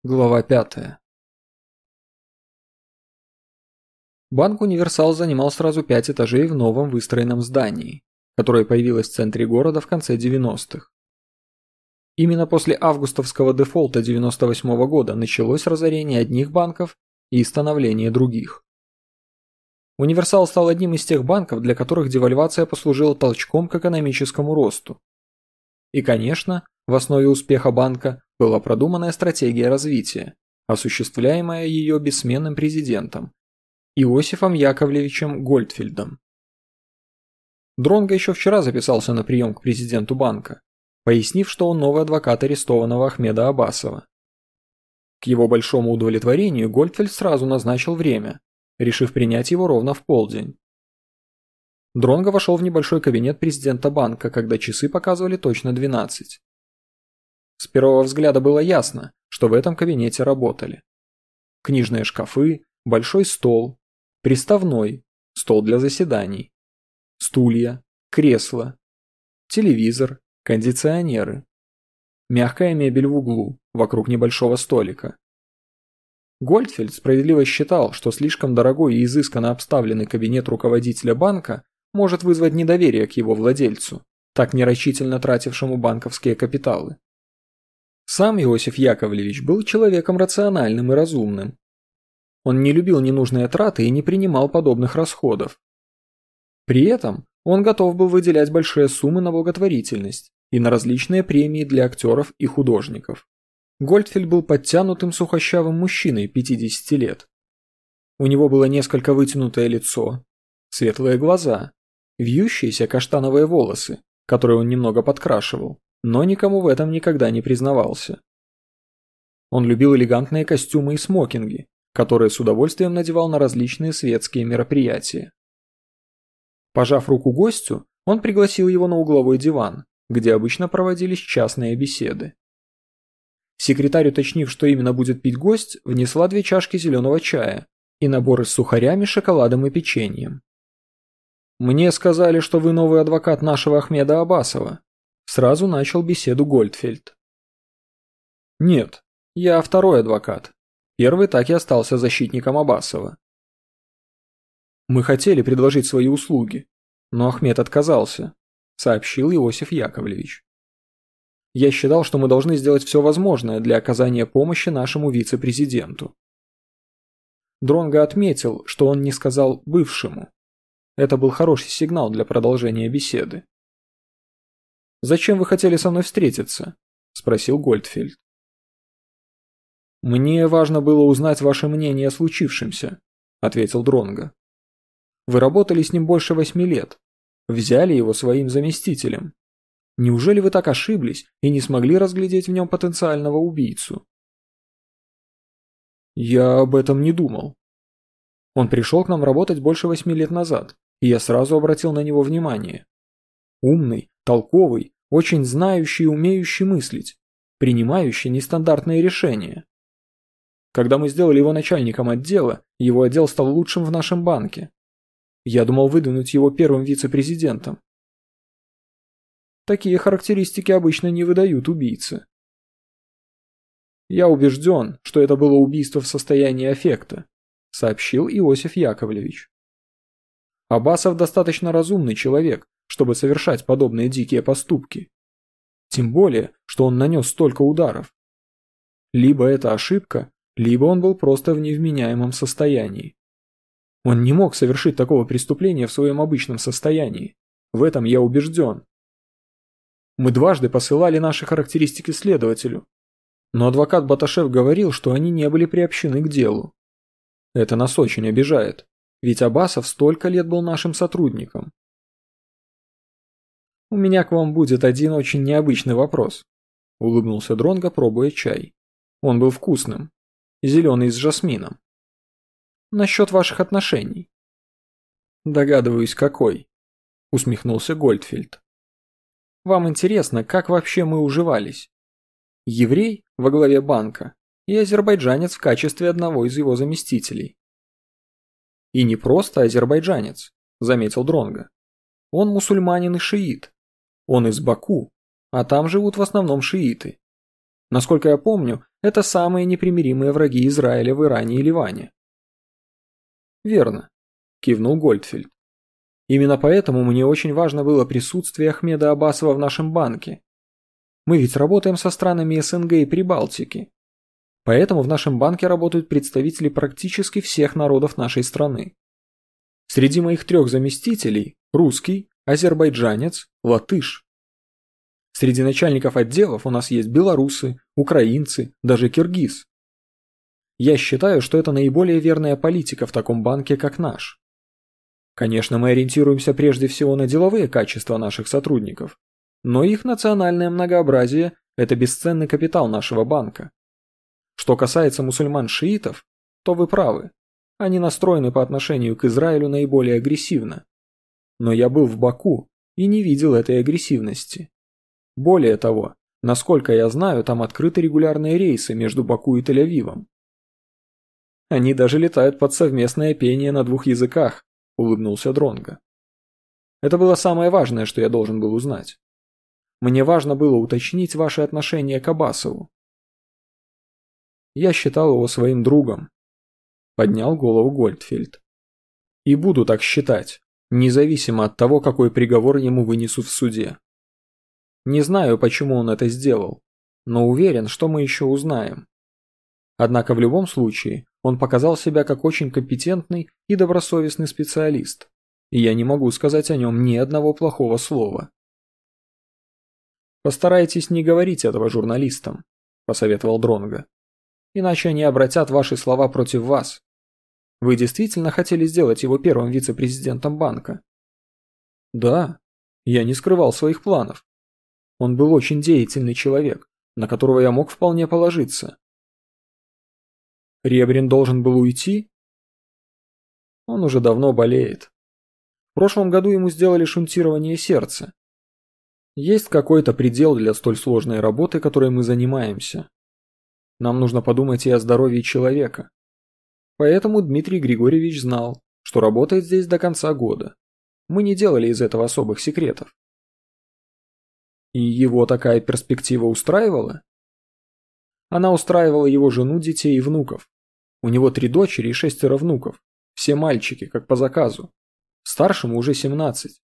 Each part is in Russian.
Глава 5. Банк «Универсал» занимал сразу 5 этажей в новом выстроенном здании, которое появилось в центре города в конце 90-х. Именно после августовского дефолта 98-го года началось разорение одних банков и становление других. «Универсал» стал одним из тех банков, для которых девальвация послужила толчком к экономическому росту. И, конечно, в основе успеха банка была продуманная стратегия развития, осуществляемая ее бессменным президентом Иосифом Яковлевичем Гольдфельдом. Дронго еще вчера записался на прием к президенту банка, пояснив, что он новый адвокат арестованного Ахмеда Абасова. К его большому удовлетворению Гольдфельд сразу назначил время, решив принять его ровно в полдень. Дронго вошел в небольшой кабинет президента банка, когда часы показывали точно 12. С первого взгляда было ясно, что в этом кабинете работали. Книжные шкафы, большой стол, приставной, стол для заседаний, стулья, кресла, телевизор, кондиционеры, мягкая мебель в углу, вокруг небольшого столика. Гольдфельд справедливо считал, что слишком дорогой и изысканно обставленный кабинет руководителя банка может вызвать недоверие к его владельцу, так нерачительно тратившему банковские капиталы. Сам Иосиф Яковлевич был человеком рациональным и разумным. Он не любил ненужные траты и не принимал подобных расходов. При этом он готов был выделять большие суммы на благотворительность и на различные премии для актеров и художников. Гольдфельд был подтянутым сухощавым мужчиной 50 лет. У него было несколько вытянутое лицо, светлые глаза, вьющиеся каштановые волосы, которые он немного подкрашивал, но никому в этом никогда не признавался. Он любил элегантные костюмы и смокинги, которые с удовольствием надевал на различные светские мероприятия. Пожав руку гостю, он пригласил его на угловой диван, где обычно проводились частные беседы. Секретарь, уточнив, что именно будет пить гость, внесла 2 чашки зеленого чая и наборы с сухарями, шоколадом и печеньем. «Мне сказали, что вы новый адвокат нашего Ахмеда Абасова», — сразу начал беседу Гольдфельд. «Нет, я второй адвокат. Первый так и остался защитником Абасова. Мы хотели предложить свои услуги, но Ахмед отказался», — сообщил Иосиф Яковлевич. «Я считал, что мы должны сделать все возможное для оказания помощи нашему вице-президенту». Дронго отметил, что он не сказал «бывшему». Это был хороший сигнал для продолжения беседы. «Зачем вы хотели со мной встретиться?» – спросил Гольдфельд. «Мне важно было узнать ваше мнение о случившемся», – ответил Дронго. «Вы работали с ним больше 8 лет, взяли его своим заместителем. Неужели вы так ошиблись и не смогли разглядеть в нем потенциального убийцу?» «Я об этом не думал. Он пришел к нам работать больше 8 лет назад, и я сразу обратил на него внимание. Умный, толковый, очень знающий и умеющий мыслить, принимающий нестандартные решения. Когда мы сделали его начальником отдела, его отдел стал лучшим в нашем банке. Я думал выдвинуть его первым вице-президентом. Такие характеристики обычно не выдают убийцы. Я убежден, что это было убийство в состоянии аффекта», — сообщил Иосиф Яковлевич. «Абасов достаточно разумный человек, чтобы совершать подобные дикие поступки. Тем более, что он нанес столько ударов. Либо это ошибка, либо он был просто в невменяемом состоянии. Он не мог совершить такого преступления в своем обычном состоянии. В этом я убежден. Мы дважды посылали наши характеристики следователю, но адвокат Баташев говорил, что они не были приобщены к делу. Это нас очень обижает, ведь Абасов столько лет был нашим сотрудником». «У меня к вам будет один очень необычный вопрос», — улыбнулся Дронго, пробуя чай. Он был вкусным, зеленый с жасмином. «Насчет ваших отношений». «Догадываюсь, какой», — усмехнулся Гольдфельд. «Вам интересно, как вообще мы уживались? Еврей во главе банка и азербайджанец в качестве одного из его заместителей». «И не просто азербайджанец», — заметил Дронго. «Он мусульманин и шиит. Он из Баку, а там живут в основном шииты. Насколько я помню, это самые непримиримые враги Израиля в Иране и Ливане. Верно, кивнул Гольдфельд. Именно поэтому мне очень важно было присутствие Ахмеда Аббасова в нашем банке. Мы ведь работаем со странами СНГ и Прибалтики. Поэтому в нашем банке работают представители практически всех народов нашей страны. Среди моих 3 заместителей – русский, азербайджанец, латыш. Среди начальников отделов у нас есть белорусы, украинцы, даже киргиз. Я считаю, что это наиболее верная политика в таком банке, как наш. Конечно, мы ориентируемся прежде всего на деловые качества наших сотрудников, но их национальное многообразие – это бесценный капитал нашего банка. Что касается мусульман-шиитов, то вы правы, они настроены по отношению к Израилю наиболее агрессивно. Но я был в Баку и не видел этой агрессивности. Более того, насколько я знаю, там открыты регулярные рейсы между Баку и Тель-Авивом. Они даже летают под совместное пение на 2 языках, улыбнулся Дронго. Это было самое важное, что я должен был узнать. Мне важно было уточнить ваше отношение к Аббасову. Я считал его своим другом, поднял голову Гольдфельд. И буду так считать, независимо от того, какой приговор ему вынесут в суде. Не знаю, почему он это сделал, но уверен, что мы еще узнаем. Однако в любом случае он показал себя как очень компетентный и добросовестный специалист, и я не могу сказать о нем ни одного плохого слова. «Постарайтесь не говорить этого журналистам», – посоветовал Дронго. «Иначе они обратят ваши слова против вас. Вы действительно хотели сделать его первым вице-президентом банка?» «Да, я не скрывал своих планов. Он был очень деятельный человек, на которого я мог вполне положиться». «Ребрин должен был уйти?» «Он уже давно болеет. В прошлом году ему сделали шунтирование сердца. Есть какой-то предел для столь сложной работы, которой мы занимаемся. Нам нужно подумать и о здоровье человека. Поэтому Дмитрий Григорьевич знал, что работает здесь до конца года. Мы не делали из этого особых секретов». «И его такая перспектива устраивала?» Она устраивала его жену, детей и внуков. У него 3 дочери и 6 внуков. Все мальчики, как по заказу. Старшему уже 17.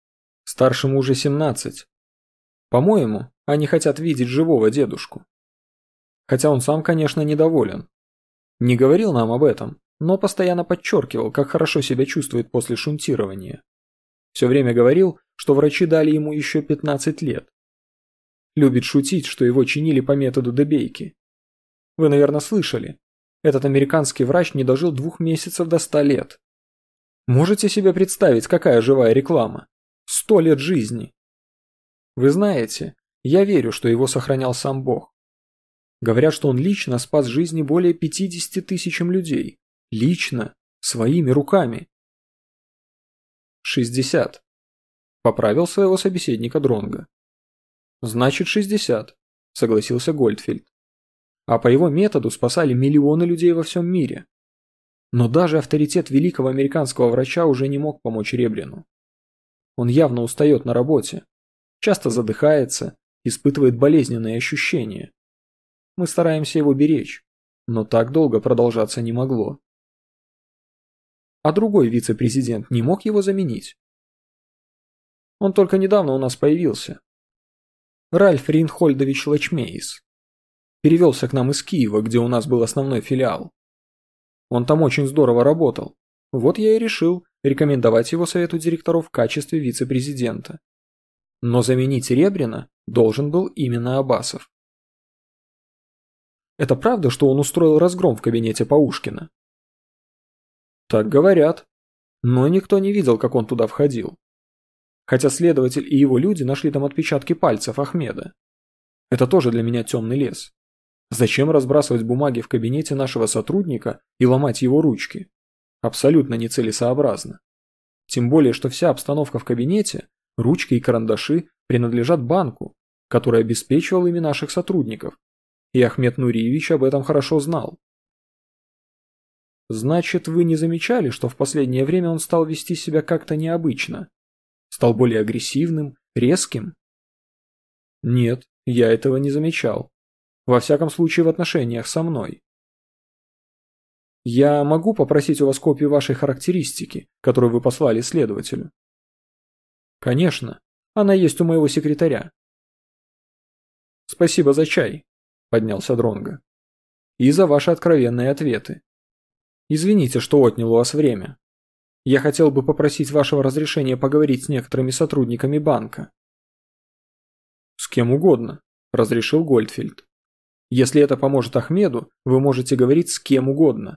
По-моему, они хотят видеть живого дедушку. Хотя он сам, конечно, недоволен. Не говорил нам об этом, но постоянно подчеркивал, как хорошо себя чувствует после шунтирования. Все время говорил, что врачи дали ему еще 15 лет. Любит шутить, что его чинили по методу Дебейки. Вы, наверное, слышали. Этот американский врач не дожил 2 месяцев до 100 лет. Можете себе представить, какая живая реклама? 100 лет жизни. Вы знаете, я верю, что его сохранял сам Бог. Говорят, что он лично спас жизни более 50 тысячам людей. Лично, своими руками. 60. Поправил своего собеседника Дронго. Значит, 60, согласился Гольдфельд. А по его методу спасали миллионы людей во всем мире. Но даже авторитет великого американского врача уже не мог помочь Ребрину. Он явно устает на работе, часто задыхается, испытывает болезненные ощущения. Мы стараемся его беречь, но так долго продолжаться не могло. А другой вице-президент не мог его заменить? Он только недавно у нас появился. Ральф Рейнхольдович Лачмейс. Перевелся к нам из Киева, где у нас был основной филиал. Он там очень здорово работал. Вот я и решил рекомендовать его совету директоров в качестве вице-президента. Но заменить Ребрина должен был именно Аббасов. Это правда, что он устроил разгром в кабинете Паушкина? Так говорят. Но никто не видел, как он туда входил. Хотя следователь и его люди нашли там отпечатки пальцев Ахмеда. Это тоже для меня темный лес. Зачем разбрасывать бумаги в кабинете нашего сотрудника и ломать его ручки? Абсолютно нецелесообразно. Тем более, что вся обстановка в кабинете, ручки и карандаши принадлежат банку, который обеспечивал ими наших сотрудников. И Ахмед Нуриевич об этом хорошо знал. Значит, вы не замечали, что в последнее время он стал вести себя как-то необычно? Стал более агрессивным, резким? Нет, я этого не замечал. Во всяком случае в отношениях со мной. Я могу попросить у вас копию вашей характеристики, которую вы послали следователю? Конечно, она есть у моего секретаря. Спасибо за чай, поднялся Дронго. И за ваши откровенные ответы. Извините, что отнял у вас время. Я хотел бы попросить вашего разрешения поговорить с некоторыми сотрудниками банка. С кем угодно, разрешил Гольдфельд. Если это поможет Ахмеду, вы можете говорить с кем угодно.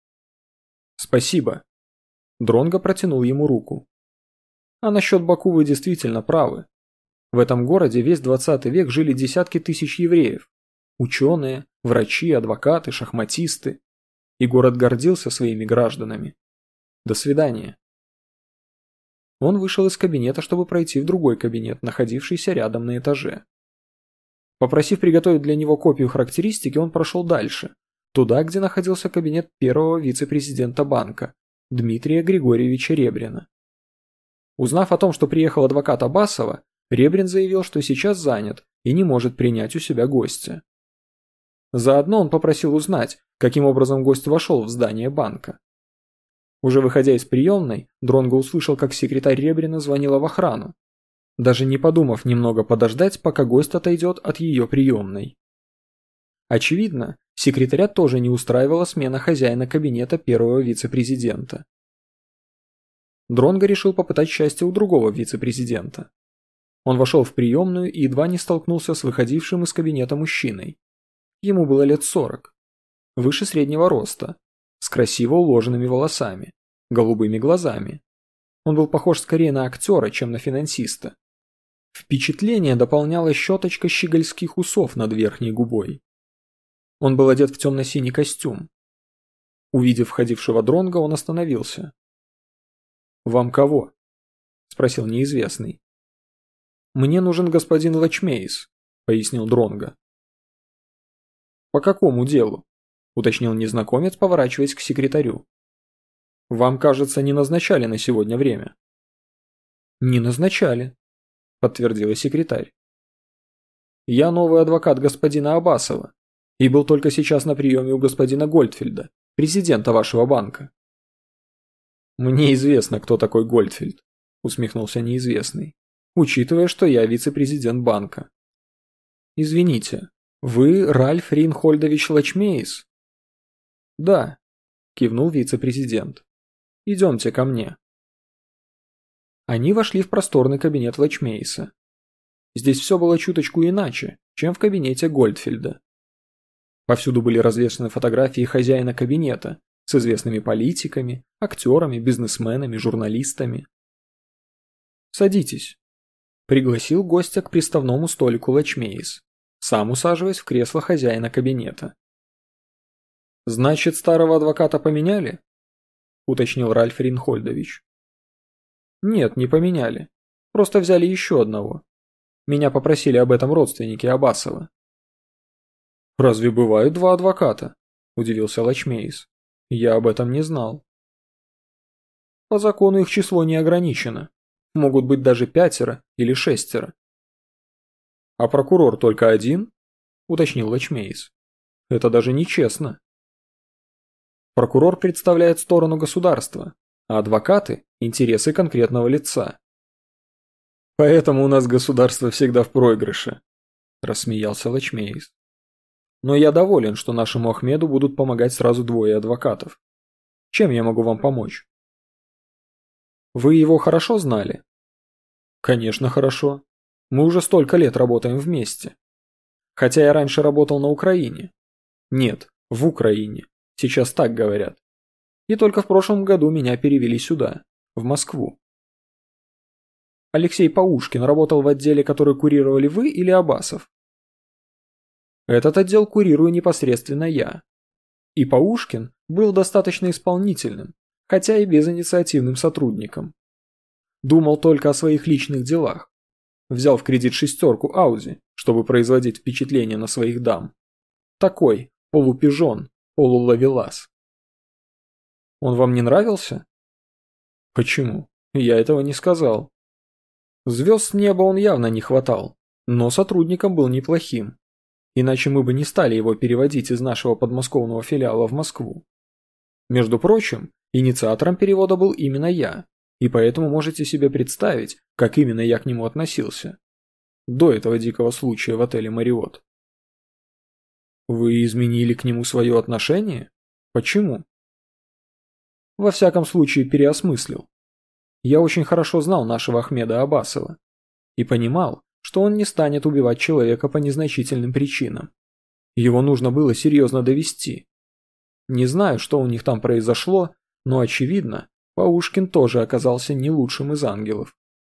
Спасибо. Дронго протянул ему руку. А насчет Баку вы действительно правы. В этом городе весь 20 век жили десятки тысяч евреев. Ученые, врачи, адвокаты, шахматисты. И город гордился своими гражданами. До свидания. Он вышел из кабинета, чтобы пройти в другой кабинет, находившийся рядом на этаже. Попросив приготовить для него копию характеристики, он прошел дальше, туда, где находился кабинет первого вице-президента банка, Дмитрия Григорьевича Ребрина. Узнав о том, что приехал адвокат Абасова, Ребрин заявил, что сейчас занят и не может принять у себя гостя. Заодно он попросил узнать, каким образом гость вошел в здание банка. Уже выходя из приемной, Дронго услышал, как секретарь Ребрина звонила в охрану, даже не подумав немного подождать, пока гость отойдет от ее приемной. Очевидно, секретаря тоже не устраивала смена хозяина кабинета первого вице-президента. Дронго решил попытать счастье у другого вице-президента. Он вошел в приемную и едва не столкнулся с выходившим из кабинета мужчиной. Ему было лет 40, выше среднего роста, с красиво уложенными волосами, голубыми глазами. Он был похож скорее на актера, чем на финансиста. Впечатление дополняла щеточка щегольских усов над верхней губой. Он был одет в темно-синий костюм. Увидев входившего Дронго, он остановился. «Вам кого?» – спросил неизвестный. «Мне нужен господин Лачмейс», – пояснил Дронго. «По какому делу?» – уточнил незнакомец, поворачиваясь к секретарю. «Вам, кажется, не назначали на сегодня время». «Не назначали», – подтвердила секретарь. «Я новый адвокат господина Абасова и был только сейчас на приеме у господина Гольдфельда, президента вашего банка». «Мне известно, кто такой Гольдфельд», – усмехнулся неизвестный, учитывая, что я вице-президент банка. «Извините, вы Ральф Рейнхольдович Лачмейс?» «Да», – кивнул вице-президент. «Идемте ко мне». Они вошли в просторный кабинет Лачмейса. Здесь все было чуточку иначе, чем в кабинете Гольдфельда. Повсюду были развешаны фотографии хозяина кабинета с известными политиками, актерами, бизнесменами, журналистами. «Садитесь», – пригласил гостя к приставному столику Лачмейс, сам усаживаясь в кресло хозяина кабинета. «Значит, старого адвоката поменяли?» – уточнил Ральф Рейнхольдович. «Нет, не поменяли. Просто взяли еще одного. Меня попросили об этом родственники Абасова». «Разве бывают два адвоката?» – удивился Лачмейс. «Я об этом не знал». «По закону их число не ограничено. Могут быть даже 5 или 6. «А прокурор только один?» – уточнил Лачмейс. «Это даже нечестно». «Прокурор представляет сторону государства, а адвокаты – интересы конкретного лица». «Поэтому у нас государство всегда в проигрыше», – рассмеялся Лачмейс. «Но я доволен, что нашему Ахмеду будут помогать сразу 2 адвокатов. Чем я могу вам помочь?» «Вы его хорошо знали?» «Конечно, хорошо. Мы уже столько лет работаем вместе. Хотя я раньше работал на Украине. Нет, в Украине. Сейчас так говорят. И только в прошлом году меня перевели сюда, в Москву». «Алексей Паушкин работал в отделе, который курировали вы или Абасов?» «Этот отдел курирую непосредственно я. И Паушкин был достаточно исполнительным, хотя и безинициативным сотрудником. Думал только о своих личных делах. Взял в кредит 6 Ауди, чтобы производить впечатление на своих дам. Такой, полупижон, полуловелас». «Он вам не нравился?» «Почему? Я этого не сказал. Звезд с неба он явно не хватал, но сотрудником был неплохим. иначе мы бы не стали его переводить из нашего подмосковного филиала в Москву. Между прочим, инициатором перевода был именно я, и поэтому можете себе представить, как именно я к нему относился. До этого дикого случая в отеле «Мариотт». Вы изменили к нему свое отношение? Почему? Во всяком случае, переосмыслил. Я очень хорошо знал нашего Ахмеда Аббасова и понимал, что он не станет убивать человека по незначительным причинам. Его нужно было серьезно довести. Не знаю, что у них там произошло, но очевидно, Паушкин тоже оказался не лучшим из ангелов.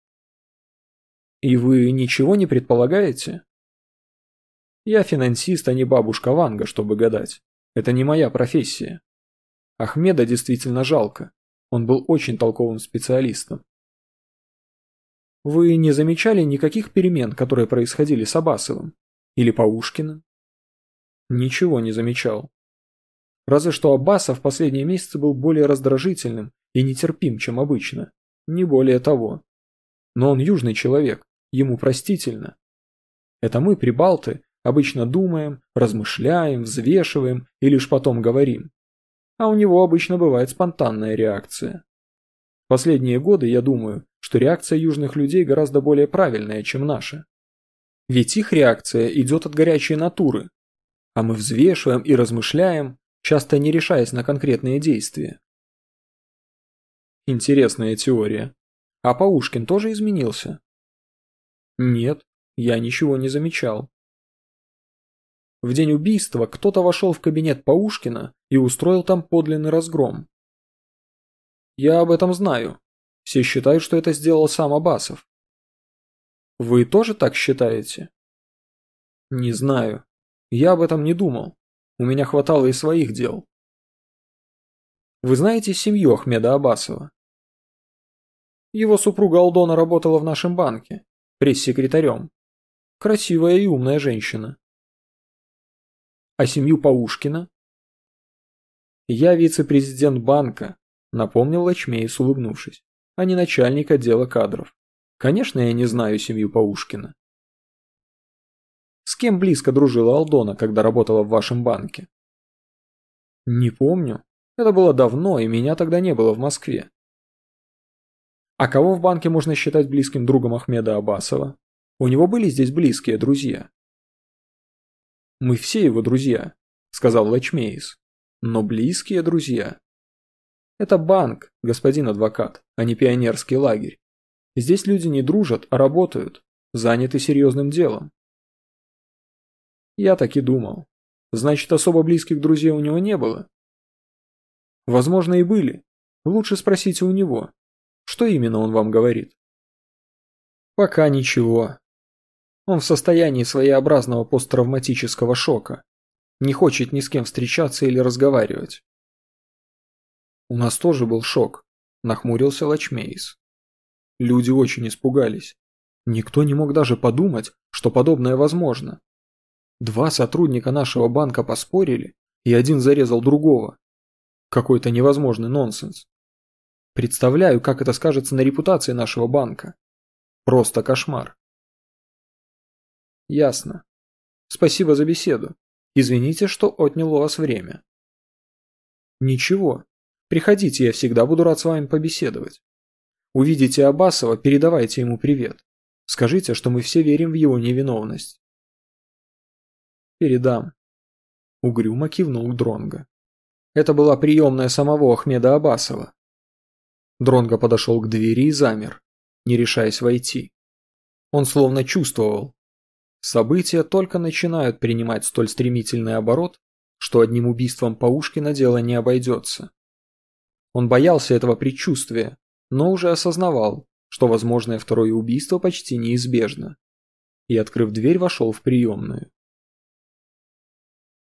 И вы ничего не предполагаете? Я финансист, а не бабушка Ванга, чтобы гадать. Это не моя профессия. Ахмеда действительно жалко. Он был очень толковым специалистом. Вы не замечали никаких перемен, которые происходили с Аббасовым? Или Паушкиным? Ничего не замечал. Разве что Аббасов в последние месяцы был более раздражительным и нетерпим, чем обычно. Не более того. Но он южный человек, ему простительно. Это мы, прибалты, обычно думаем, размышляем, взвешиваем и лишь потом говорим. А у него обычно бывает спонтанная реакция. Последние годы, я думаю, что реакция южных людей гораздо более правильная, чем наша. Ведь их реакция идет от горячей натуры, а мы взвешиваем и размышляем, часто не решаясь на конкретные действия. Интересная теория. А Паушкин тоже изменился? Нет, я ничего не замечал. В день убийства кто-то вошел в кабинет Паушкина и устроил там подлинный разгром. Я об этом знаю. Все считают, что это сделал сам Аббасов. Вы тоже так считаете? Не знаю. Я об этом не думал. У меня хватало и своих дел. Вы знаете семью Ахмеда Аббасова? Его супруга Алдона работала в нашем банке, пресс-секретарем. Красивая и умная женщина. А семью Паушкина? Я вице-президент банка, напомнил Лачмеис, улыбнувшись, а не начальник отдела кадров. Конечно, я не знаю семью Паушкина. С кем близко дружила Алдона, когда работала в вашем банке? Не помню. Это было давно, и меня тогда не было в Москве. А кого в банке можно считать близким другом Ахмеда Аббасова? У него были здесь близкие друзья? Мы все его друзья, сказал Лачмеис. Но близкие друзья? Это банк, господин адвокат, а не пионерский лагерь. Здесь люди не дружат, а работают, заняты серьезным делом. Я так и думал. Значит, особо близких друзей у него не было? Возможно, и были. Лучше спросите у него. Что именно он вам говорит? Пока ничего. Он в состоянии своеобразного посттравматического шока. Не хочет ни с кем встречаться или разговаривать. У нас тоже был шок, нахмурился Лачмеис. Люди очень испугались. Никто не мог даже подумать, что подобное возможно. 2 сотрудника нашего банка поспорили, и один зарезал другого. Какой-то невозможный нонсенс. Представляю, как это скажется на репутации нашего банка. Просто кошмар. Ясно. Спасибо за беседу. Извините, что отнял у вас время. Ничего. Приходите, я всегда буду рад с вами побеседовать. Увидите Аббасова, передавайте ему привет. Скажите, что мы все верим в его невиновность. Передам. Угрюмо кивнул Дронго. Это была приемная самого Ахмеда Аббасова. Дронго подошел к двери и замер, не решаясь войти. Он словно чувствовал. События только начинают принимать столь стремительный оборот, что одним убийством Паушкина дело не обойдется. Он боялся этого предчувствия, но уже осознавал, что возможное второе убийство почти неизбежно. И, открыв дверь, вошел в приемную.